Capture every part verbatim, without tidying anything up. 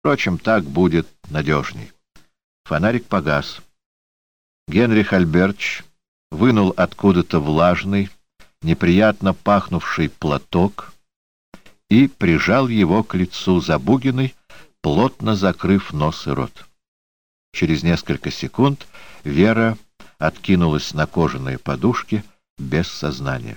Впрочем, так будет надежней. Фонарик погас. Генрих Альбертович вынул откуда-то влажный, неприятно пахнувший платок и прижал его к лицу Забугиной, плотно закрыв нос и рот. Через несколько секунд Вера откинулась на кожаные подушки без сознания.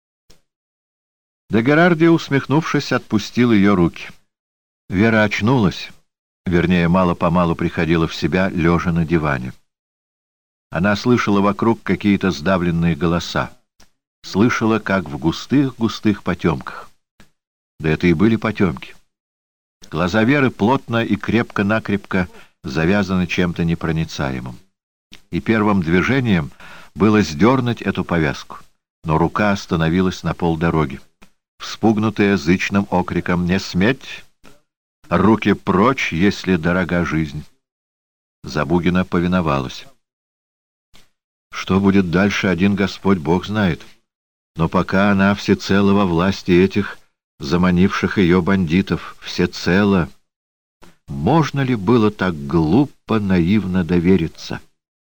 де Герарди, усмехнувшись, отпустил ее руки. Вера очнулась, вернее, мало-помалу приходила в себя, лежа на диване. Она слышала вокруг какие-то сдавленные голоса, слышала, как в густых-густых потемках. Да это и были потемки. Глаза Веры плотно и крепко-накрепко завязаны чем-то непроницаемым. И первым движением было сдернуть эту повязку, но рука остановилась на полдороги. Вспугнутая зычным окриком «Не сметь! Руки прочь, если дорога жизнь!» Забугина повиновалась. Что будет дальше, один Господь Бог знает. Но пока она всецело во власти этих заманивших ее бандитов, всецело, можно ли было так глупо, наивно довериться?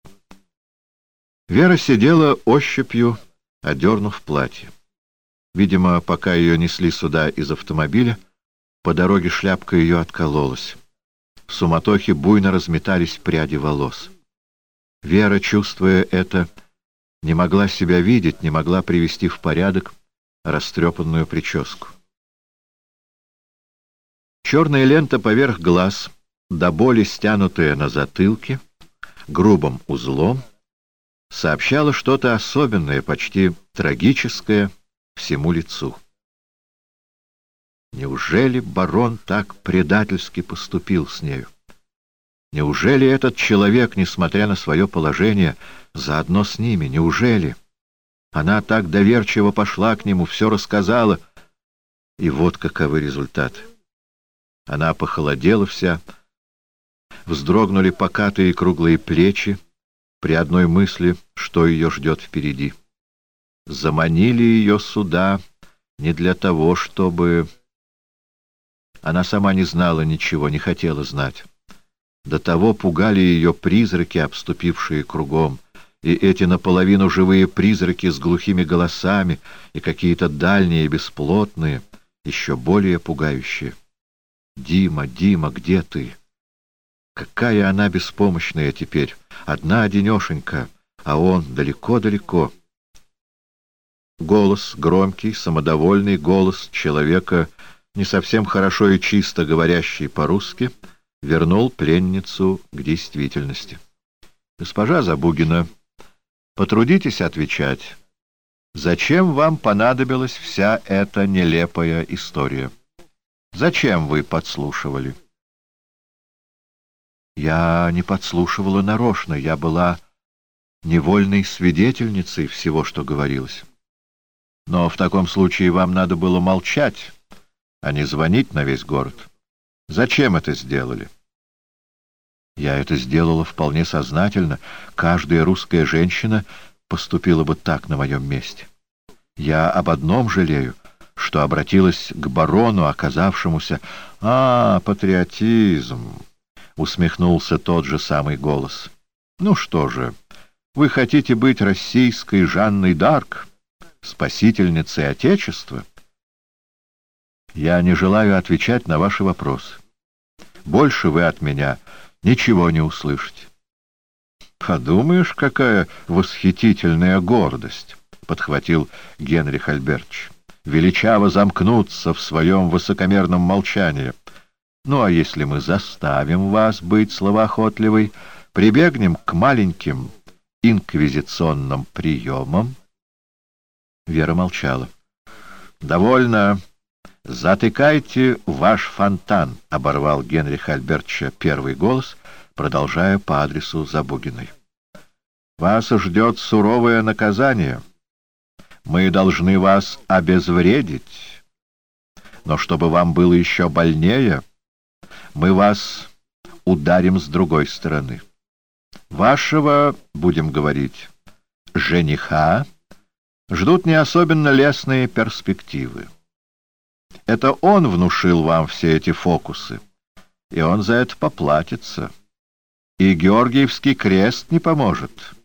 Вера сидела ощупью, одернув платье. Видимо, пока ее несли сюда из автомобиля, по дороге шляпка ее откололась. В суматохе буйно разметались пряди волос. Вера, чувствуя это, не могла себя видеть, не могла привести в порядок растрепанную прическу. Черная лента поверх глаз, до боли стянутая на затылке, грубым узлом, сообщала что-то особенное, почти трагическое всему лицу. Неужели барон так предательски поступил с нею? Неужели этот человек, несмотря на свое положение, заодно с ними? Неужели? Она так доверчиво пошла к нему, все рассказала. И вот каковы результаты. Она похолодела вся, вздрогнули покатые круглые плечи при одной мысли, что ее ждет впереди. Заманили ее сюда не для того, чтобы... Она сама не знала ничего, не хотела знать. До того пугали ее призраки, обступившие кругом, и эти наполовину живые призраки с глухими голосами, и какие-то дальние, бесплотные, еще более пугающие. «Дима, Дима, где ты?» Какая она беспомощная теперь, одна-одинешенька, а он далеко-далеко. Голос, громкий, самодовольный голос человека, не совсем хорошо и чисто говорящий по-русски, вернул пленницу к действительности. «Госпожа Забугина, потрудитесь отвечать. Зачем вам понадобилась вся эта нелепая история? Зачем вы подслушивали?» «Я не подслушивала нарочно, я была невольной свидетельницей всего, что говорилось. Но в таком случае вам надо было молчать, а не звонить на весь город. Зачем это сделали?» «Я это сделала вполне сознательно. Каждая русская женщина поступила бы так на моем месте. Я об одном жалею, что обратилась к барону, оказавшемуся... А, патриотизм!» — усмехнулся тот же самый голос. «Ну что же, вы хотите быть российской Жанной д'Арк, спасительницей Отечества?» «Я не желаю отвечать на ваши вопросы. Больше вы от меня ничего не услышите». «Подумаешь, какая восхитительная гордость!» — подхватил Генрих Альбертович. «Величаво замкнуться в своем высокомерном молчании. Ну, а если мы заставим вас быть словоохотливой, прибегнем к маленьким инквизиционным приемам?» Вера молчала. «Довольно. Затыкайте ваш фонтан», — оборвал Генриха Альбертовича первый голос, продолжая по адресу Забугиной. «Вас ждет суровое наказание. Мы должны вас обезвредить. Но чтобы вам было еще больнее, мы вас ударим с другой стороны. Вашего, будем говорить, жениха ждут не особенно лестные перспективы. Это он внушил вам все эти фокусы, и он за это поплатится. И Георгиевский крест не поможет.